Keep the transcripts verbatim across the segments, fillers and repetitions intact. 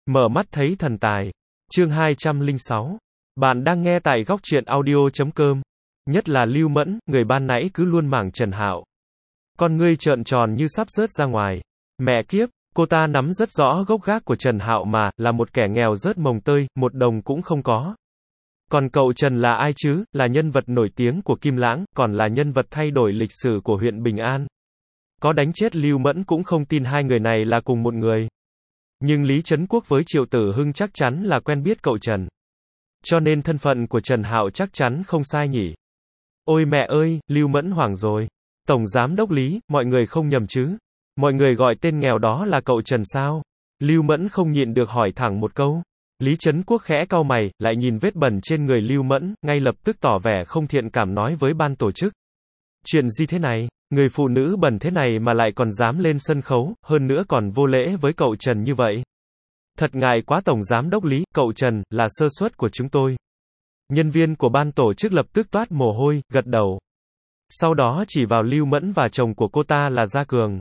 Mở mắt thấy thần tài. Chương hai trăm lẻ sáu. Bạn đang nghe tại góc truyện audio chấm com. Nhất là Lưu Mẫn, người ban nãy cứ luôn mảng Trần Hạo. Con ngươi trợn tròn như sắp rớt ra ngoài. Mẹ kiếp, cô ta nắm rất rõ gốc gác của Trần Hạo mà, là một kẻ nghèo rớt mồng tơi, một đồng cũng không có. Còn cậu Trần là ai chứ? Là nhân vật nổi tiếng của Kim Lãng, còn là nhân vật thay đổi lịch sử của huyện Bình An. Có đánh chết Lưu Mẫn cũng không tin hai người này là cùng một người. Nhưng Lý Trấn Quốc với Triệu Tử Hưng chắc chắn là quen biết cậu Trần. Cho nên thân phận của Trần Hạo chắc chắn không sai nhỉ. Ôi mẹ ơi, Lưu Mẫn hoảng rồi. Tổng Giám đốc Lý, mọi người không nhầm chứ? Mọi người gọi tên nghèo đó là cậu Trần sao? Lưu Mẫn không nhịn được hỏi thẳng một câu. Lý Trấn Quốc khẽ cau mày, lại nhìn vết bẩn trên người Lưu Mẫn, ngay lập tức tỏ vẻ không thiện cảm nói với ban tổ chức. Chuyện gì thế này? Người phụ nữ bẩn thế này mà lại còn dám lên sân khấu, hơn nữa còn vô lễ với cậu Trần như vậy. Thật ngại quá Tổng Giám đốc Lý, cậu Trần, là sơ suất của chúng tôi. Nhân viên của ban tổ chức lập tức toát mồ hôi, gật đầu. Sau đó chỉ vào Lưu Mẫn và chồng của cô ta là Gia Cường.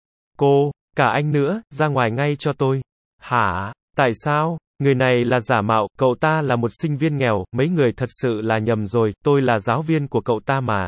Cô, cả anh nữa, ra ngoài ngay cho tôi. Hả? Tại sao? Người này là giả mạo, cậu ta là một sinh viên nghèo, mấy người thật sự là nhầm rồi, tôi là giáo viên của cậu ta mà.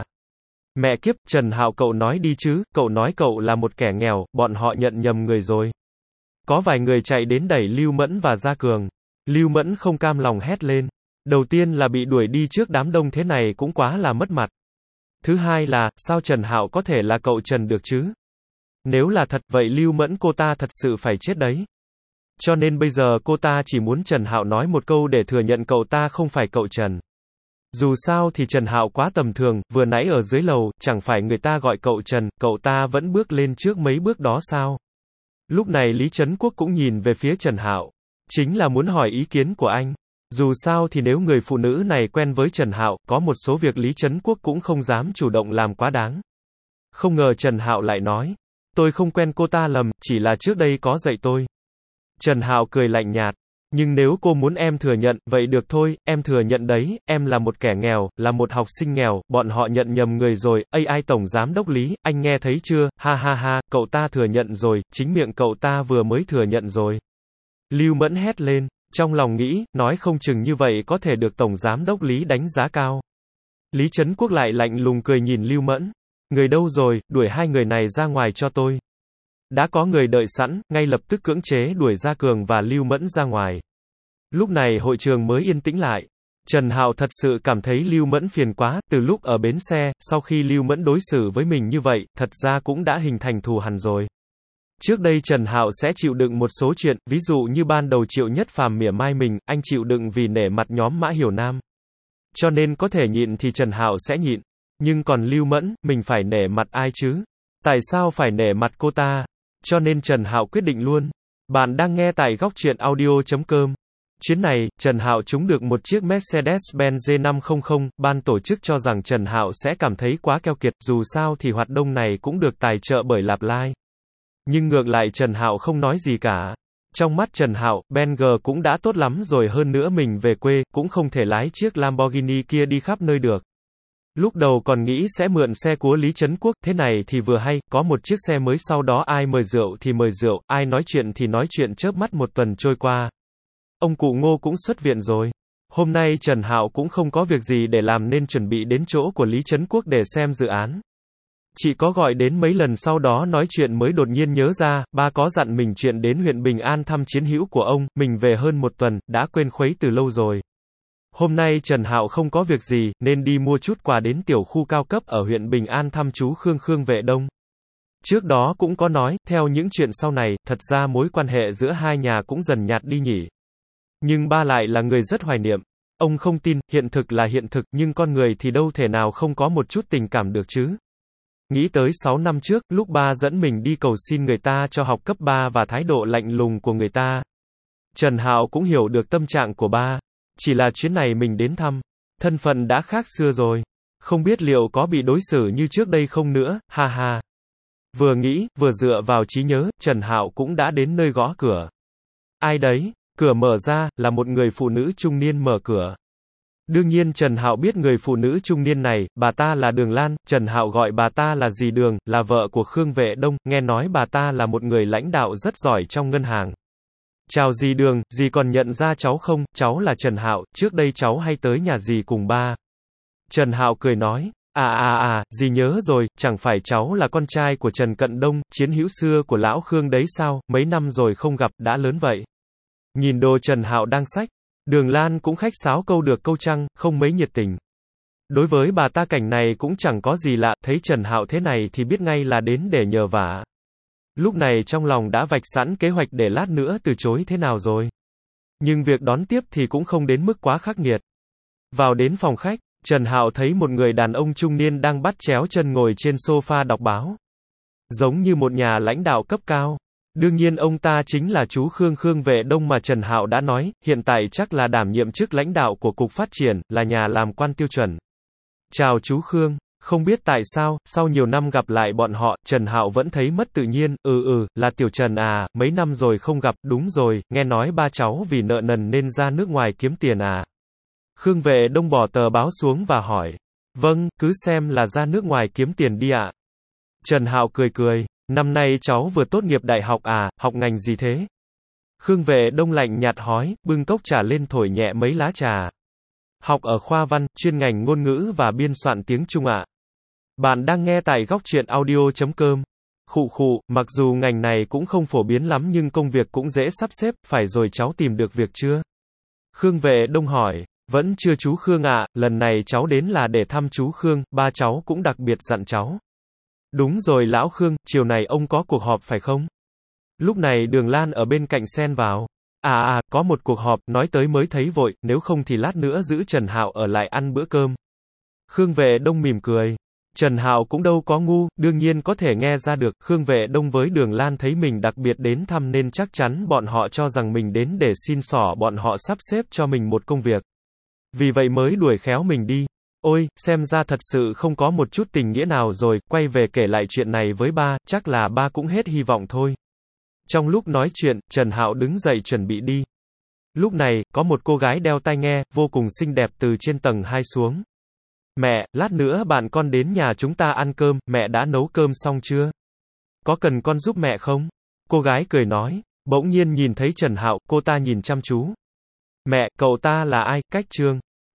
Mẹ kiếp, Trần Hạo cậu nói đi chứ, cậu nói cậu là một kẻ nghèo, bọn họ nhận nhầm người rồi. Có vài người chạy đến đẩy Lưu Mẫn và Gia Cường. Lưu Mẫn không cam lòng hét lên. Đầu tiên là bị đuổi đi trước đám đông thế này cũng quá là mất mặt. Thứ hai là, sao Trần Hạo có thể là cậu Trần được chứ? Nếu là thật, vậy Lưu Mẫn cô ta thật sự phải chết đấy. Cho nên bây giờ cô ta chỉ muốn Trần Hạo nói một câu để thừa nhận cậu ta không phải cậu Trần. Dù sao thì Trần Hạo quá tầm thường, vừa nãy ở dưới lầu, chẳng phải người ta gọi cậu Trần, cậu ta vẫn bước lên trước mấy bước đó sao? Lúc này Lý Trấn Quốc cũng nhìn về phía Trần Hạo. Chính là muốn hỏi ý kiến của anh. Dù sao thì nếu người phụ nữ này quen với Trần Hạo, có một số việc Lý Trấn Quốc cũng không dám chủ động làm quá đáng. Không ngờ Trần Hạo lại nói. Tôi không quen cô ta lầm, chỉ là trước đây có dạy tôi. Trần Hạo cười lạnh nhạt. Nhưng nếu cô muốn em thừa nhận, vậy được thôi, em thừa nhận đấy, em là một kẻ nghèo, là một học sinh nghèo, bọn họ nhận nhầm người rồi, ây ai Tổng Giám đốc Lý, anh nghe thấy chưa, ha ha ha, cậu ta thừa nhận rồi, chính miệng cậu ta vừa mới thừa nhận rồi. Lưu Mẫn hét lên, trong lòng nghĩ, nói không chừng như vậy có thể được Tổng Giám đốc Lý đánh giá cao. Lý Trấn Quốc lại lạnh lùng cười nhìn Lưu Mẫn. Người đâu rồi, đuổi hai người này ra ngoài cho tôi. Đã có người đợi sẵn, ngay lập tức cưỡng chế đuổi Gia Cường và Lưu Mẫn ra ngoài. Lúc này hội trường mới yên tĩnh lại. Trần Hạo thật sự cảm thấy Lưu Mẫn phiền quá, từ lúc ở bến xe, sau khi Lưu Mẫn đối xử với mình như vậy, thật ra cũng đã hình thành thù hằn rồi. Trước đây Trần Hạo sẽ chịu đựng một số chuyện, ví dụ như ban đầu Triệu Nhất Phàm mỉa mai mình, anh chịu đựng vì nể mặt nhóm Mã Hiểu Nam. Cho nên có thể nhịn thì Trần Hạo sẽ nhịn. Nhưng còn Lưu Mẫn, mình phải nể mặt ai chứ? Tại sao phải nể mặt cô ta? Cho nên Trần Hạo quyết định luôn. Bạn đang nghe tại góc truyện audio chấm com. Chuyến này, Trần Hạo trúng được một chiếc Mercedes-Benz G năm trăm, ban tổ chức cho rằng Trần Hạo sẽ cảm thấy quá keo kiệt, dù sao thì hoạt động này cũng được tài trợ bởi Lạp Lai. Nhưng ngược lại Trần Hạo không nói gì cả. Trong mắt Trần Hạo, Benz cũng đã tốt lắm rồi, hơn nữa mình về quê, cũng không thể lái chiếc Lamborghini kia đi khắp nơi được. Lúc đầu còn nghĩ sẽ mượn xe của Lý Trấn Quốc, thế này thì vừa hay, có một chiếc xe mới, sau đó ai mời rượu thì mời rượu, ai nói chuyện thì nói chuyện, chớp mắt một tuần trôi qua. Ông cụ Ngô cũng xuất viện rồi. Hôm nay Trần Hạo cũng không có việc gì để làm nên chuẩn bị đến chỗ của Lý Trấn Quốc để xem dự án. Chỉ có gọi đến mấy lần sau đó nói chuyện mới đột nhiên nhớ ra, ba có dặn mình chuyện đến huyện Bình An thăm chiến hữu của ông, mình về hơn một tuần, đã quên khuấy từ lâu rồi. Hôm nay Trần Hạo không có việc gì, nên đi mua chút quà đến tiểu khu cao cấp ở huyện Bình An thăm chú Khương Khương Vệ Đông. Trước đó cũng có nói, theo những chuyện sau này, thật ra mối quan hệ giữa hai nhà cũng dần nhạt đi nhỉ. Nhưng ba lại là người rất hoài niệm. Ông không tin, hiện thực là hiện thực, nhưng con người thì đâu thể nào không có một chút tình cảm được chứ. Nghĩ tới sáu năm trước, lúc ba dẫn mình đi cầu xin người ta cho học cấp ba và thái độ lạnh lùng của người ta. Trần Hạo cũng hiểu được tâm trạng của ba. Chỉ là chuyến này mình đến thăm, thân phận đã khác xưa rồi. Không biết liệu có bị đối xử như trước đây không nữa, ha ha. Vừa nghĩ, vừa dựa vào trí nhớ, Trần Hạo cũng đã đến nơi gõ cửa. Ai đấy? Cửa mở ra, là một người phụ nữ trung niên mở cửa. Đương nhiên Trần Hạo biết người phụ nữ trung niên này, bà ta là Đường Lan, Trần Hạo gọi bà ta là dì Đường, là vợ của Khương Vệ Đông, nghe nói bà ta là một người lãnh đạo rất giỏi trong ngân hàng. Chào dì Đường, dì còn nhận ra cháu không, cháu là Trần Hạo, trước đây cháu hay tới nhà dì cùng ba. Trần Hạo cười nói, à à à, dì nhớ rồi, chẳng phải cháu là con trai của Trần Cận Đông, chiến hữu xưa của lão Khương đấy sao, mấy năm rồi không gặp, đã lớn vậy. Nhìn đồ Trần Hạo đang xách, Đường Lan cũng khách sáo câu được câu trăng, không mấy nhiệt tình. Đối với bà ta cảnh này cũng chẳng có gì lạ, thấy Trần Hạo thế này thì biết ngay là đến để nhờ vả. Lúc này trong lòng đã vạch sẵn kế hoạch để lát nữa từ chối thế nào rồi. Nhưng việc đón tiếp thì cũng không đến mức quá khắc nghiệt. Vào đến phòng khách, Trần Hạo thấy một người đàn ông trung niên đang bắt chéo chân ngồi trên sofa đọc báo. Giống như một nhà lãnh đạo cấp cao. Đương nhiên ông ta chính là chú Khương Khương Vệ Đông mà Trần Hạo đã nói, hiện tại chắc là đảm nhiệm chức lãnh đạo của Cục Phát triển, là nhà làm quan tiêu chuẩn. Chào chú Khương, không biết tại sao, sau nhiều năm gặp lại bọn họ, Trần Hạo vẫn thấy mất tự nhiên, ừ ừ, là Tiểu Trần à, mấy năm rồi không gặp, đúng rồi, nghe nói ba cháu vì nợ nần nên ra nước ngoài kiếm tiền à. Khương Vệ Đông bỏ tờ báo xuống và hỏi, vâng, cứ xem là ra nước ngoài kiếm tiền đi ạ. Trần Hạo cười cười, năm nay cháu vừa tốt nghiệp đại học à, học ngành gì thế? Khương Vệ Đông lạnh nhạt hỏi, bưng cốc trà lên thổi nhẹ mấy lá trà. Học ở khoa văn, chuyên ngành ngôn ngữ và biên soạn tiếng Trung ạ. Bạn đang nghe tại góc truyện audio chấm com. Khụ khụ, mặc dù ngành này cũng không phổ biến lắm nhưng công việc cũng dễ sắp xếp, phải rồi cháu tìm được việc chưa? Khương Vệ Đông hỏi, vẫn chưa chú Khương ạ, lần này cháu đến là để thăm chú Khương, ba cháu cũng đặc biệt dặn cháu. Đúng rồi lão Khương, chiều này ông có cuộc họp phải không? Lúc này Đường Lan ở bên cạnh xen vào. À à, có một cuộc họp, nói tới mới thấy vội, nếu không thì lát nữa giữ Trần Hạo ở lại ăn bữa cơm. Khương Vệ Đông mỉm cười. Trần Hạo cũng đâu có ngu, đương nhiên có thể nghe ra được, Khương Vệ Đông với Đường Lan thấy mình đặc biệt đến thăm nên chắc chắn bọn họ cho rằng mình đến để xin xỏ bọn họ sắp xếp cho mình một công việc. Vì vậy mới đuổi khéo mình đi. Ôi, xem ra thật sự không có một chút tình nghĩa nào rồi, quay về kể lại chuyện này với ba, chắc là ba cũng hết hy vọng thôi. Trong lúc nói chuyện, Trần Hạo đứng dậy chuẩn bị đi. Lúc này, có một cô gái đeo tai nghe, vô cùng xinh đẹp từ trên tầng hai xuống. Mẹ, lát nữa bạn con đến nhà chúng ta ăn cơm, mẹ đã nấu cơm xong chưa? Có cần con giúp mẹ không? Cô gái cười nói, bỗng nhiên nhìn thấy Trần Hạo, cô ta nhìn chăm chú. Mẹ, cậu ta là ai? Cách Trương.